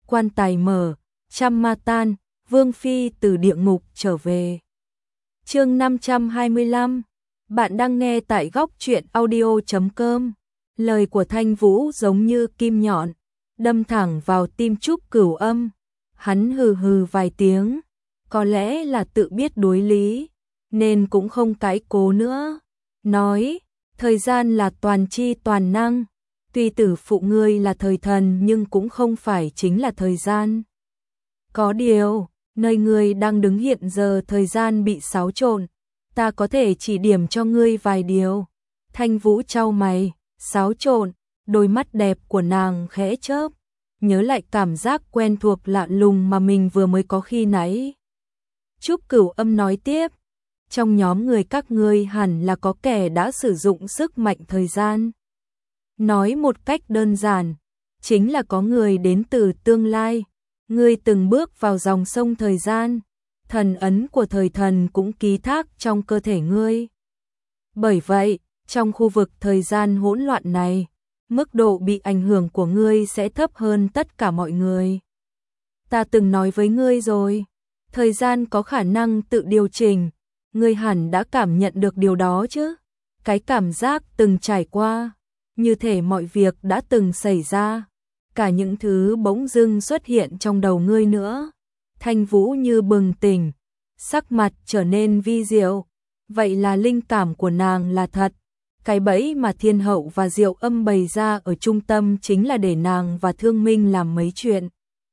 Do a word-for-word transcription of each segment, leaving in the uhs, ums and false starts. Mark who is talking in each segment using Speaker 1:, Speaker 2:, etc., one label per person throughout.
Speaker 1: quan tài mở, trăm ma tan, Vương Phi từ địa ngục trở về. Chương năm trăm hai mươi lăm, bạn đang nghe tại góc truyện audio chấm com. Lời của Thanh Vũ giống như kim nhọn, đâm thẳng vào tim Trúc Cửu Âm. Hắn hừ hừ vài tiếng, có lẽ là tự biết đối lý, nên cũng không cãi cố nữa. Nói, thời gian là toàn chi toàn năng, tuy tử phụ ngươi là thời thần nhưng cũng không phải chính là thời gian. Có điều, nơi ngươi đang đứng hiện giờ thời gian bị xáo trộn, ta có thể chỉ điểm cho ngươi vài điều. Thanh Vũ chau mày, xáo trộn, đôi mắt đẹp của nàng khẽ chớp, nhớ lại cảm giác quen thuộc lạ lùng mà mình vừa mới có khi nãy. Trúc Cửu Âm nói tiếp, trong nhóm người các ngươi hẳn là có kẻ đã sử dụng sức mạnh thời gian. Nói một cách đơn giản, chính là có người đến từ tương lai. Ngươi từng bước vào dòng sông thời gian, thần ấn của thời thần cũng ký thác trong cơ thể ngươi. Bởi vậy, trong khu vực thời gian hỗn loạn này, mức độ bị ảnh hưởng của ngươi sẽ thấp hơn tất cả mọi người. Ta từng nói với ngươi rồi, thời gian có khả năng tự điều chỉnh, ngươi hẳn đã cảm nhận được điều đó chứ. Cái cảm giác từng trải qua, như thể mọi việc đã từng xảy ra, cả những thứ bỗng dưng xuất hiện trong đầu ngươi nữa. Thanh Vũ như bừng tỉnh, sắc mặt trở nên vi diệu. Vậy là linh cảm của nàng là thật. Cái bẫy mà Thiên Hậu và Diệu Âm bày ra ở trung tâm chính là để nàng và Thương Minh làm mấy chuyện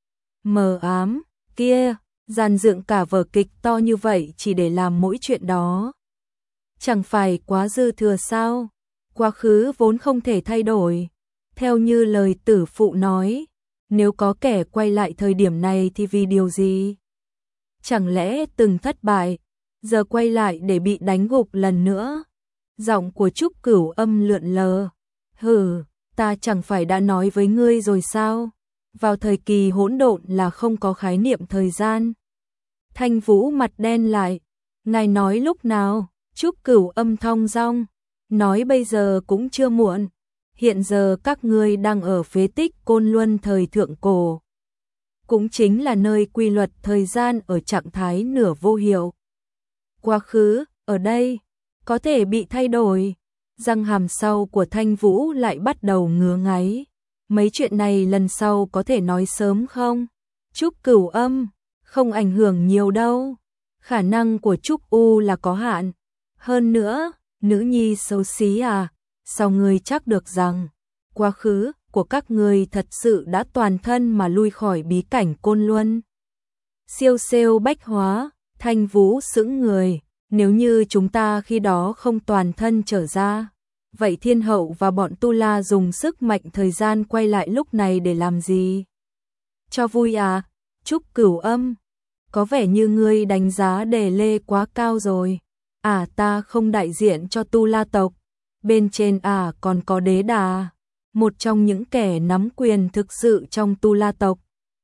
Speaker 1: mờ ám kia, dàn dựng cả vở kịch to như vậy chỉ để làm mỗi chuyện đó. Chẳng phải quá dư thừa sao? Quá khứ vốn không thể thay đổi. Theo như lời tử phụ nói, nếu có kẻ quay lại thời điểm này thì vì điều gì? Chẳng lẽ từng thất bại, giờ quay lại để bị đánh gục lần nữa? Giọng của Trúc Cửu Âm lượn lờ. Hừ, ta chẳng phải đã nói với ngươi rồi sao? Vào thời kỳ hỗn độn là không có khái niệm thời gian. Thanh Vũ mặt đen lại. Ngài nói lúc nào? Trúc Cửu Âm thong dong. Nói bây giờ cũng chưa muộn. Hiện giờ các ngươi đang ở phế tích Côn Luân thời thượng cổ. Cũng chính là nơi quy luật thời gian ở trạng thái nửa vô hiệu. Quá khứ, ở đây, có thể bị thay đổi. Răng hàm sau của Thanh Vũ lại bắt đầu ngứa ngáy. Mấy chuyện này lần sau có thể nói sớm không? Trúc Cửu Âm, không ảnh hưởng nhiều đâu. Khả năng của Trúc U là có hạn. Hơn nữa, nữ nhi xấu xí à? Sao ngươi chắc được rằng quá khứ của các ngươi thật sự đã toàn thân mà lui khỏi bí cảnh Côn Luân? Siêu siêu bách hóa, Thanh Vũ sững người. Nếu như chúng ta khi đó không toàn thân trở ra, vậy Thiên Hậu và bọn Tu La dùng sức mạnh thời gian quay lại lúc này để làm gì? Cho vui à? Trúc Cửu Âm, có vẻ như ngươi đánh giá Đề Lê quá cao rồi. À, ta không đại diện cho Tu La tộc. Bên trên à còn có Đế Đà, một trong những kẻ nắm quyền thực sự trong Tu La tộc.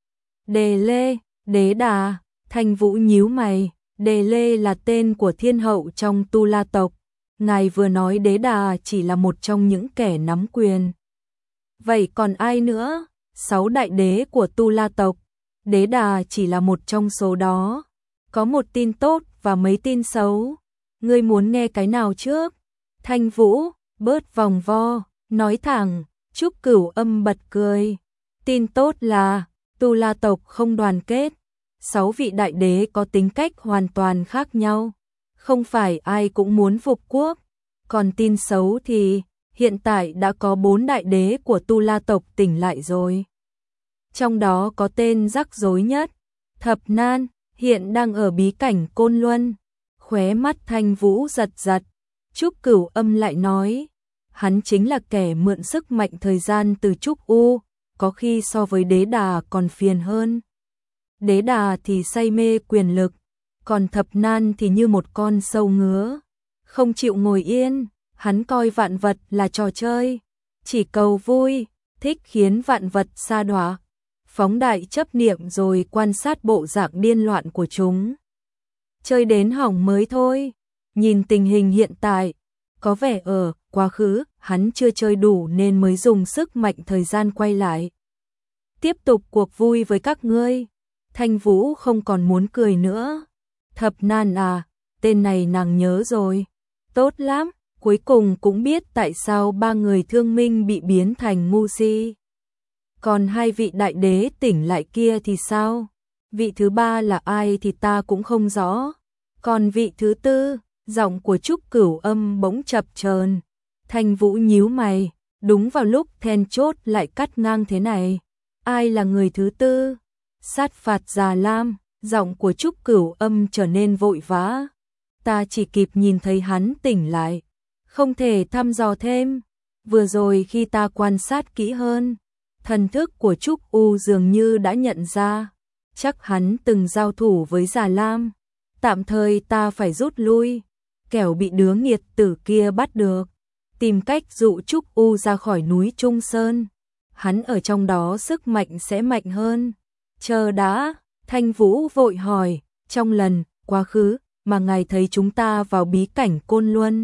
Speaker 1: Đề Lê, Đế Đà, Thanh Vũ nhíu mày. Đề Lê là tên của Thiên Hậu trong Tu La tộc. Ngài vừa nói Đế Đà chỉ là một trong những kẻ nắm quyền. Vậy còn ai nữa? Sáu đại đế của Tu La tộc. Đế Đà chỉ là một trong số đó. Có một tin tốt và mấy tin xấu. Ngươi muốn nghe cái nào trước? Thanh Vũ, bớt vòng vo, nói thẳng. Trúc Cửu Âm bật cười. Tin tốt là Tu La tộc không đoàn kết. Sáu vị đại đế có tính cách hoàn toàn khác nhau. Không phải ai cũng muốn phục quốc. Còn tin xấu thì hiện tại đã có bốn đại đế của Tu La tộc tỉnh lại rồi. Trong đó có tên rắc rối nhất, Thập Nan, hiện đang ở bí cảnh Côn Luân. Khóe mắt Thanh Vũ giật giật. Trúc Cửu Âm lại nói, hắn chính là kẻ mượn sức mạnh thời gian từ Trúc U, có khi so với Đế Đà còn phiền hơn. Đế Đà thì say mê quyền lực, còn Thập Nan thì như một con sâu ngứa, không chịu ngồi yên. Hắn coi vạn vật là trò chơi, chỉ cầu vui, thích khiến vạn vật sa đọa, phóng đại chấp niệm rồi quan sát bộ dạng điên loạn của chúng. Chơi đến hỏng mới thôi. Nhìn tình hình hiện tại, có vẻ ở quá khứ hắn chưa chơi đủ nên mới dùng sức mạnh thời gian quay lại. tiếp tục cuộc vui với các ngươi. Thanh Vũ không còn muốn cười nữa. Thập Nan à, tên này nàng nhớ rồi. Tốt lắm, cuối cùng cũng biết tại sao ba người Thương Minh bị biến thành ngu si. Còn hai vị đại đế tỉnh lại kia thì sao? Vị thứ ba là ai thì ta cũng không rõ. Còn vị thứ tư, giọng của Trúc Cửu Âm bỗng chập chờn. Thanh Vũ nhíu mày, đúng vào lúc then chốt lại cắt ngang thế này. Ai là người thứ tư? Sát phạt Già Lam, giọng của Trúc Cửu Âm trở nên vội vã. Ta chỉ kịp nhìn thấy hắn tỉnh lại, không thể thăm dò thêm. Vừa rồi khi ta quan sát kỹ hơn, thần thức của Trúc U dường như đã nhận ra, chắc hắn từng giao thủ với Già Lam. Tạm thời ta phải rút lui, kẻo bị đứa nghiệt tử kia bắt được. Tìm cách dụ Trúc U ra khỏi núi Trung Sơn. Hắn ở trong đó sức mạnh sẽ mạnh hơn. Chờ đã, Thanh Vũ vội hỏi, trong lần quá khứ mà ngài thấy chúng ta vào bí cảnh Côn Luân,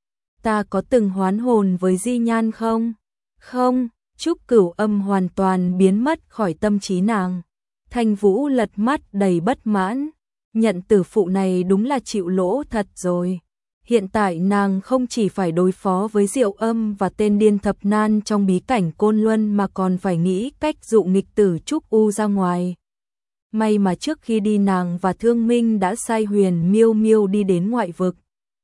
Speaker 1: ta có từng hoán hồn với Di Nhan không? Không, Trúc Cửu Âm hoàn toàn biến mất khỏi tâm trí nàng. Thanh Vũ lật mắt đầy bất mãn, nhận tử phụ này đúng là chịu lỗ thật rồi. Hiện tại nàng không chỉ phải đối phó với Diệu Âm và tên điên Thập Nan trong bí cảnh Côn Luân mà còn phải nghĩ cách dụ nghịch tử Trúc U ra ngoài. May mà trước khi đi nàng và Thương Minh đã sai Huyền Miêu Miêu đi đến ngoại vực.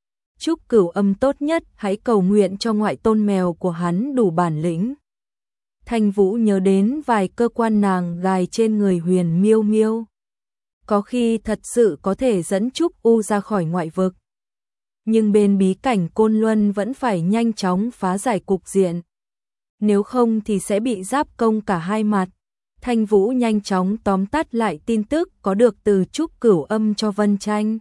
Speaker 1: Trúc Cửu Âm tốt nhất hãy cầu nguyện cho ngoại tôn mèo của hắn đủ bản lĩnh. Thanh Vũ nhớ đến vài cơ quan nàng gài trên người Huyền Miêu Miêu. Có khi thật sự có thể dẫn Trúc U ra khỏi ngoại vực. Nhưng bên bí cảnh Côn Luân vẫn phải nhanh chóng phá giải cục diện. Nếu không thì sẽ bị giáp công cả hai mặt. Thanh Vũ nhanh chóng tóm tắt lại tin tức có được từ Trúc Cửu Âm cho Vân Tranh.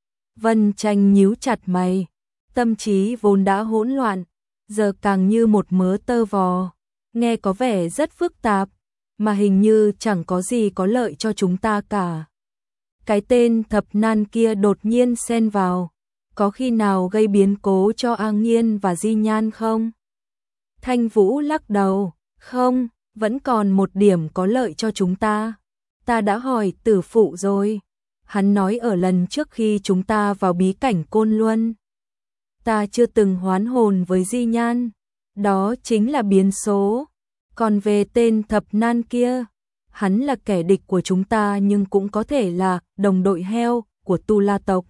Speaker 1: Vân Tranh nhíu chặt mày, tâm trí vốn đã hỗn loạn, giờ càng như một mớ tơ vò, nghe có vẻ rất phức tạp, mà hình như chẳng có gì có lợi cho chúng ta cả. Cái tên Thập Nan kia đột nhiên xen vào, có khi nào gây biến cố cho A Nghiên và Di Nhan không? Thanh Vũ lắc đầu, không, vẫn còn một điểm có lợi cho chúng ta. Ta đã hỏi tử phụ rồi. Hắn nói ở lần trước khi chúng ta vào bí cảnh Côn Luân, ta chưa từng hoán hồn với Di Nhan. Đó chính là biến số. Còn về tên Thập Nan kia, hắn là kẻ địch của chúng ta nhưng cũng có thể là đồng đội heo của Tu La tộc.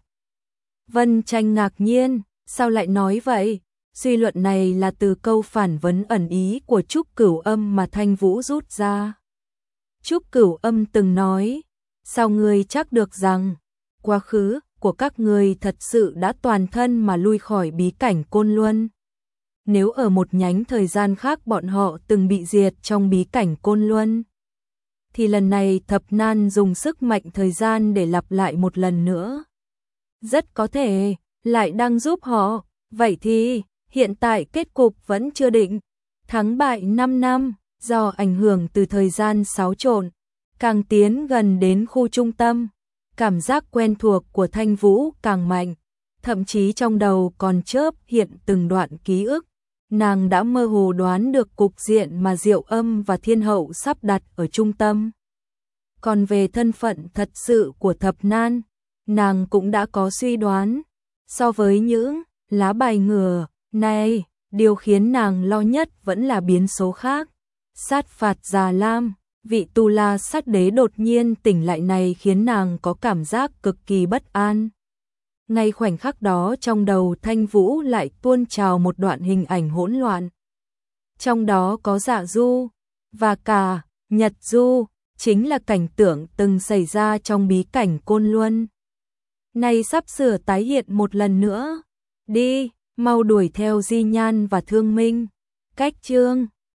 Speaker 1: Vân Tranh ngạc nhiên, sao lại nói vậy? Suy luận này là từ câu phản vấn ẩn ý của Trúc Cửu Âm mà Thanh Vũ rút ra. Trúc Cửu Âm từng nói, sao ngươi chắc được rằng quá khứ của các ngươi thật sự đã toàn thân mà lui khỏi bí cảnh Côn Luân? Nếu ở một nhánh thời gian khác bọn họ từng bị diệt trong bí cảnh Côn Luân, thì lần này Thập Nan dùng sức mạnh thời gian để lặp lại một lần nữa. Rất có thể lại đang giúp họ. Vậy thì hiện tại kết cục vẫn chưa định. Thắng bại năm năm, do ảnh hưởng từ thời gian xáo trộn, càng tiến gần đến khu trung tâm, cảm giác quen thuộc của Thanh Vũ càng mạnh, thậm chí trong đầu còn chớp hiện từng đoạn ký ức. Nàng đã mơ hồ đoán được cục diện mà Diệu Âm và Thiên Hậu sắp đặt ở trung tâm. Còn về thân phận thật sự của Thập Nan, nàng cũng đã có suy đoán. So với những lá bài ngửa này, điều khiến nàng lo nhất vẫn là biến số khác. Sát phạt Già Lam, vị Tu La sát đế đột nhiên tỉnh lại này khiến nàng có cảm giác cực kỳ bất an. Ngay khoảnh khắc đó trong đầu Thanh Vũ lại tuôn trào một đoạn hình ảnh hỗn loạn. Trong đó có Dạ Du và cả Nhật Du, chính là cảnh tượng từng xảy ra trong bí cảnh Côn Luân. Nay sắp sửa tái hiện một lần nữa. Đi, mau đuổi theo Di Nhan và Thương Minh. Cách chương